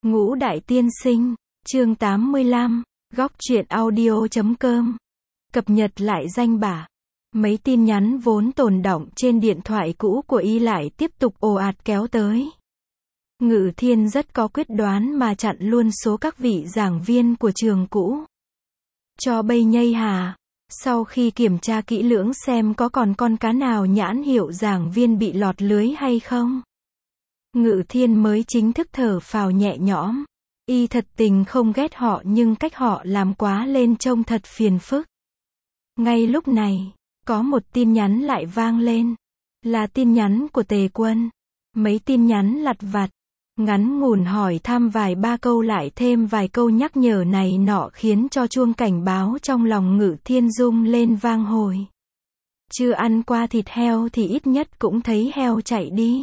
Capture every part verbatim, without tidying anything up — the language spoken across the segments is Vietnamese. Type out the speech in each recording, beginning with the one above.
Ngũ Đại Tiên Sinh, chương tám mươi lăm, góc truyện audio chấm com. Cập nhật lại danh bạ. Mấy tin nhắn vốn tồn đọng trên điện thoại cũ của y lại tiếp tục ồ ạt kéo tới. Ngự Thiên rất có quyết đoán mà chặn luôn số các vị giảng viên của trường cũ. Cho bây nhây hà, sau khi kiểm tra kỹ lưỡng xem có còn con cá nào nhãn hiệu giảng viên bị lọt lưới hay không, Ngự Thiên mới chính thức thở phào nhẹ nhõm. Y thật tình không ghét họ nhưng cách họ làm quá lên trông thật phiền phức. Ngay lúc này, có một tin nhắn lại vang lên. Là tin nhắn của Tề Quân. Mấy tin nhắn lặt vặt, ngắn ngủn hỏi thăm vài ba câu lại thêm vài câu nhắc nhở này nọ khiến cho chuông cảnh báo trong lòng Ngự Thiên rung lên vang hồi. Chưa ăn qua thịt heo thì ít nhất cũng thấy heo chạy đi.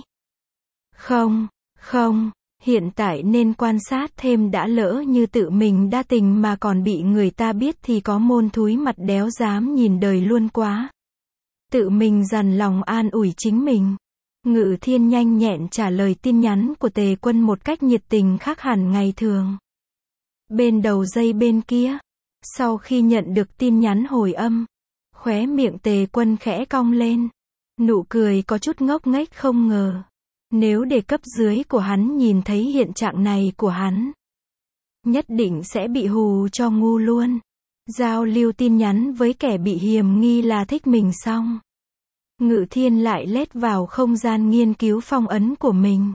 Không, không, hiện tại nên quan sát thêm đã, lỡ như tự mình đa tình mà còn bị người ta biết thì có môn thúi mặt đéo dám nhìn đời luôn quá. Tự mình dằn lòng an ủi chính mình. Ngự Thiên nhanh nhẹn trả lời tin nhắn của Tề Quân một cách nhiệt tình khác hẳn ngày thường. Bên đầu dây bên kia, sau khi nhận được tin nhắn hồi âm, khóe miệng Tề Quân khẽ cong lên. Nụ cười có chút ngốc nghếch không ngờ. Nếu để cấp dưới của hắn nhìn thấy hiện trạng này của hắn, nhất định sẽ bị hù cho ngu luôn. Giao lưu tin nhắn với kẻ bị hiềm nghi là thích mình xong, Ngự Thiên lại lết vào không gian nghiên cứu phong ấn của mình.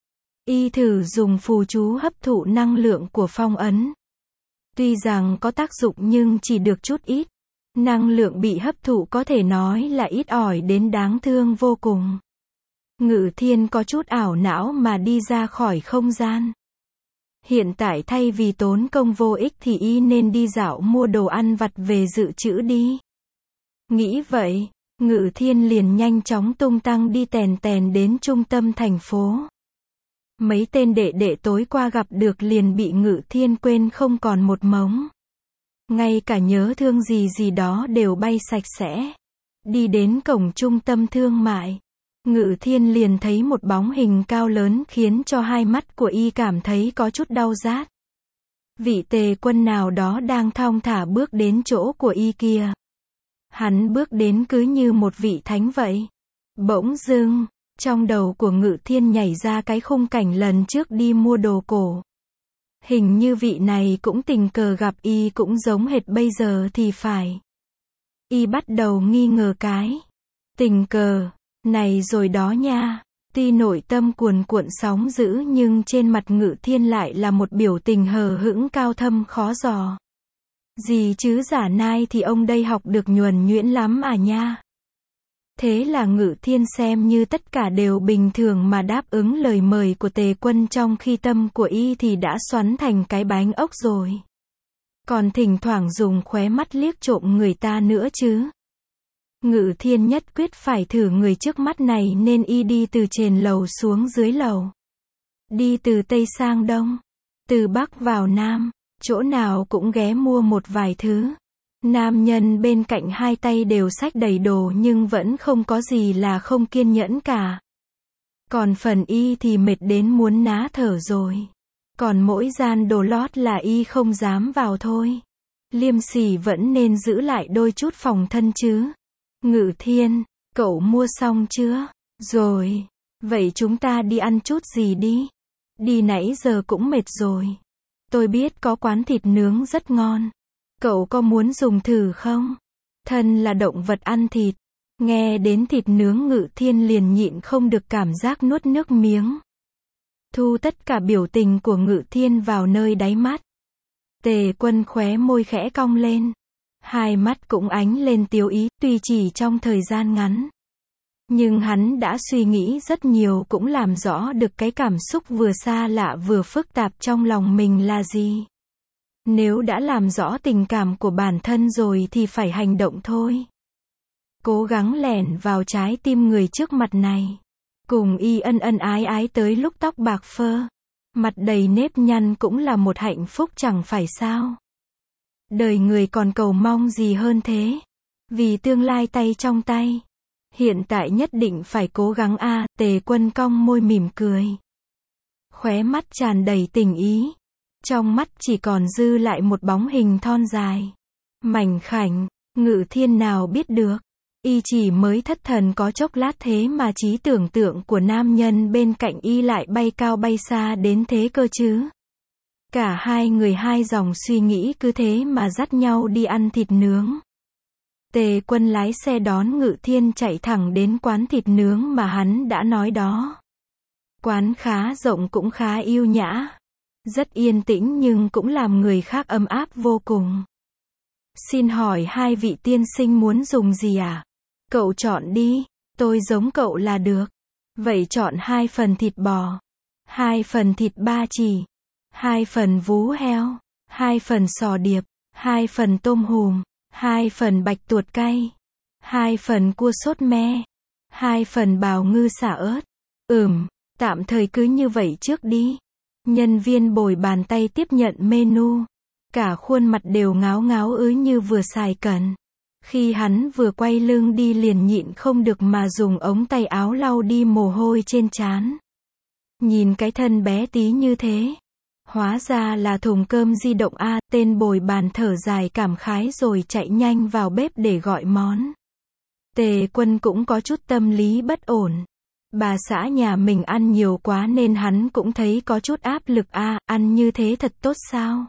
Y thử dùng phù chú hấp thụ năng lượng của phong ấn. Tuy rằng có tác dụng nhưng chỉ được chút ít. Năng lượng bị hấp thụ có thể nói là ít ỏi đến đáng thương vô cùng. Ngự Thiên có chút ảo não mà đi ra khỏi không gian. Hiện tại thay vì tốn công vô ích thì y nên đi dạo mua đồ ăn vặt về dự trữ đi. Nghĩ vậy, Ngự Thiên liền nhanh chóng tung tăng đi tèn tèn đến trung tâm thành phố. Mấy tên đệ đệ tối qua gặp được liền bị Ngự Thiên quên không còn một mống. Ngay cả nhớ thương gì gì đó đều bay sạch sẽ. Đi đến cổng trung tâm thương mại, Ngự Thiên liền thấy một bóng hình cao lớn khiến cho hai mắt của y cảm thấy có chút đau rát. Vị Tề Quân nào đó đang thong thả bước đến chỗ của y kia. Hắn bước đến cứ như một vị thánh vậy. Bỗng dưng, trong đầu của Ngự Thiên nhảy ra cái khung cảnh lần trước đi mua đồ cổ. Hình như vị này cũng tình cờ gặp y cũng giống hệt bây giờ thì phải. Y bắt đầu nghi ngờ cái tình cờ này rồi đó nha. Tuy nội tâm cuồn cuộn sóng dữ nhưng trên mặt Ngự Thiên lại là một biểu tình hờ hững cao thâm khó dò. Gì chứ giả nai thì ông đây học được nhuần nhuyễn lắm à nha. Thế là Ngự Thiên xem như tất cả đều bình thường mà đáp ứng lời mời của Tề Quân, trong khi tâm của y thì đã xoắn thành cái bánh ốc rồi. Còn thỉnh thoảng dùng khóe mắt liếc trộm người ta nữa chứ. Ngự Thiên nhất quyết phải thử người trước mắt này nên y đi từ trên lầu xuống dưới lầu. Đi từ Tây sang Đông, từ Bắc vào Nam, chỗ nào cũng ghé mua một vài thứ. Nam nhân bên cạnh hai tay đều xách đầy đồ nhưng vẫn không có gì là không kiên nhẫn cả. Còn phần y thì mệt đến muốn ná thở rồi. Còn mỗi gian đồ lót là y không dám vào thôi. Liêm sỉ vẫn nên giữ lại đôi chút phòng thân chứ. Ngự Thiên, cậu mua xong chưa? Rồi. Vậy chúng ta đi ăn chút gì đi. Đi nãy giờ cũng mệt rồi. Tôi biết có quán thịt nướng rất ngon. Cậu có muốn dùng thử không? Thân là động vật ăn thịt. Nghe đến thịt nướng Ngự Thiên liền nhịn không được cảm giác nuốt nước miếng. Thu tất cả biểu tình của Ngự Thiên vào nơi đáy mắt. Tề Quân khóe môi khẽ cong lên. Hai mắt cũng ánh lên tiêu ý, tuy chỉ trong thời gian ngắn. Nhưng hắn đã suy nghĩ rất nhiều cũng làm rõ được cái cảm xúc vừa xa lạ vừa phức tạp trong lòng mình là gì. Nếu đã làm rõ tình cảm của bản thân rồi thì phải hành động thôi. Cố gắng lẻn vào trái tim người trước mặt này. Cùng y ân ân ái ái tới lúc tóc bạc phơ, mặt đầy nếp nhăn cũng là một hạnh phúc chẳng phải sao. Đời người còn cầu mong gì hơn thế. Vì tương lai tay trong tay. Hiện tại nhất định phải cố gắng a. Tề Quân cong môi mỉm cười. khóe mắt tràn đầy tình ý. Trong mắt chỉ còn dư lại một bóng hình thon dài, mảnh khảnh. Ngự Thiên nào biết được, y chỉ mới thất thần có chốc lát thế mà trí tưởng tượng của nam nhân bên cạnh y lại bay cao bay xa đến thế cơ chứ. Cả hai người hai dòng suy nghĩ cứ thế mà dắt nhau đi ăn thịt nướng. Tề Quân lái xe đón Ngự Thiên chạy thẳng đến quán thịt nướng mà hắn đã nói đó. Quán khá rộng cũng khá yêu nhã. Rất yên tĩnh nhưng cũng làm người khác ấm áp vô cùng. Xin hỏi hai vị tiên sinh muốn dùng gì à? Cậu chọn đi, tôi giống cậu là được. Vậy chọn hai phần thịt bò, hai phần thịt ba chỉ, hai phần vú heo, hai phần sò điệp, hai phần tôm hùm, hai phần bạch tuột cay, hai phần cua sốt me, hai phần bào ngư xả ớt. Ừm, tạm thời cứ như vậy trước đi. Nhân viên bồi bàn tay tiếp nhận menu. Cả khuôn mặt đều ngáo ngáo ứ như vừa xài cẩn. Khi hắn vừa quay lưng đi liền nhịn không được mà dùng ống tay áo lau đi mồ hôi trên trán. Nhìn cái thân bé tí như thế. Hóa ra là thùng cơm di động a, tên bồi bàn thở dài cảm khái rồi chạy nhanh vào bếp để gọi món. Tề Quân cũng có chút tâm lý bất ổn. Bà xã nhà mình ăn nhiều quá nên hắn cũng thấy có chút áp lực a, ăn như thế thật tốt sao?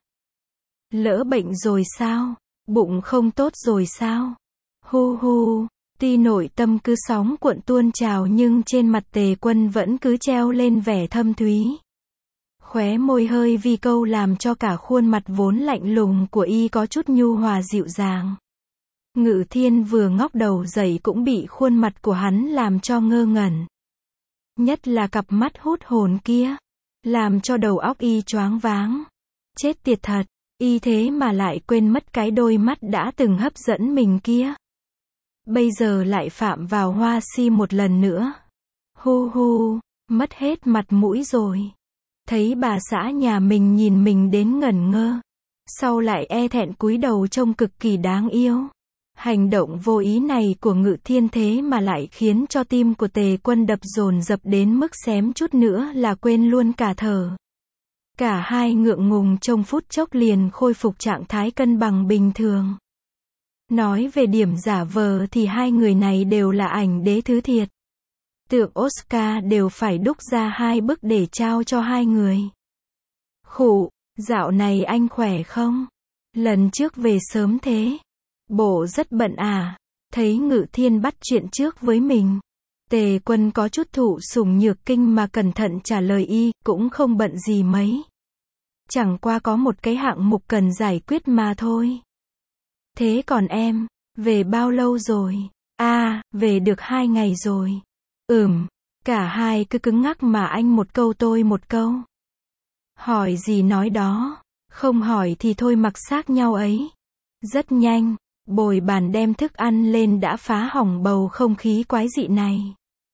Lỡ bệnh rồi sao? Bụng không tốt rồi sao? Hu hu, tuy nội tâm cứ sóng cuộn tuôn trào nhưng trên mặt Tề Quân vẫn cứ treo lên vẻ thâm thúy. Khóe môi hơi vi câu làm cho cả khuôn mặt vốn lạnh lùng của y có chút nhu hòa dịu dàng. Ngự Thiên vừa ngóc đầu dậy cũng bị khuôn mặt của hắn làm cho ngơ ngẩn. Nhất là cặp mắt hút hồn kia, làm cho đầu óc y choáng váng. Chết tiệt thật, y thế mà lại quên mất cái đôi mắt đã từng hấp dẫn mình kia. Bây giờ lại phạm vào hoa si một lần nữa. Hu hu, mất hết mặt mũi rồi. Thấy bà xã nhà mình nhìn mình đến ngẩn ngơ. Sau lại e thẹn cúi đầu trông cực kỳ đáng yêu. Hành động vô ý này của Ngự Thiên thế mà lại khiến cho tim của Tề Quân đập dồn dập đến mức xém chút nữa là quên luôn cả thở. Cả hai ngượng ngùng trong phút chốc liền khôi phục trạng thái cân bằng bình thường. Nói về điểm giả vờ thì hai người này đều là ảnh đế thứ thiệt. Tượng Oscar đều phải đúc ra hai bức để trao cho hai người. Khụ, dạo này anh khỏe không? Lần trước về sớm thế. Bộ rất bận à? Thấy Ngự Thiên bắt chuyện trước với mình. Tề Quân có chút thụ sủng nhược kinh mà cẩn thận trả lời y, cũng không bận gì mấy. Chẳng qua có một cái hạng mục cần giải quyết mà thôi. Thế còn em, về bao lâu rồi? À, về được hai ngày rồi. Ừm, cả hai cứ cứng ngắc mà anh một câu tôi một câu. Hỏi gì nói đó, không hỏi thì thôi mặc xác nhau ấy. Rất nhanh, bồi bàn đem thức ăn lên đã phá hỏng bầu không khí quái dị này.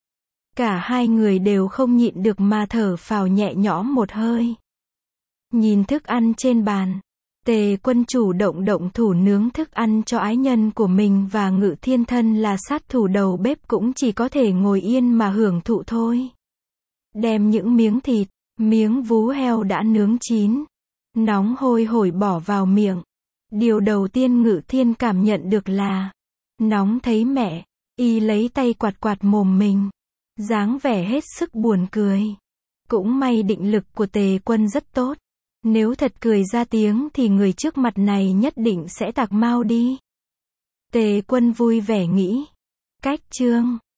Cả hai người đều không nhịn được mà thở phào nhẹ nhõm một hơi. Nhìn thức ăn trên bàn, Tề Quân chủ động động thủ nướng thức ăn cho ái nhân của mình và Ngự Thiên thân là sát thủ đầu bếp cũng chỉ có thể ngồi yên mà hưởng thụ thôi. Đem những miếng thịt, miếng vú heo đã nướng chín, nóng hôi hổi bỏ vào miệng. Điều đầu tiên Ngự Thiên cảm nhận được là nóng thấy mẹ, y lấy tay quạt quạt mồm mình, dáng vẻ hết sức buồn cười. Cũng may định lực của Tề Quân rất tốt. Nếu thật cười ra tiếng thì người trước mặt này nhất định sẽ tạc mau đi. Tề Quân vui vẻ nghĩ. Cách chương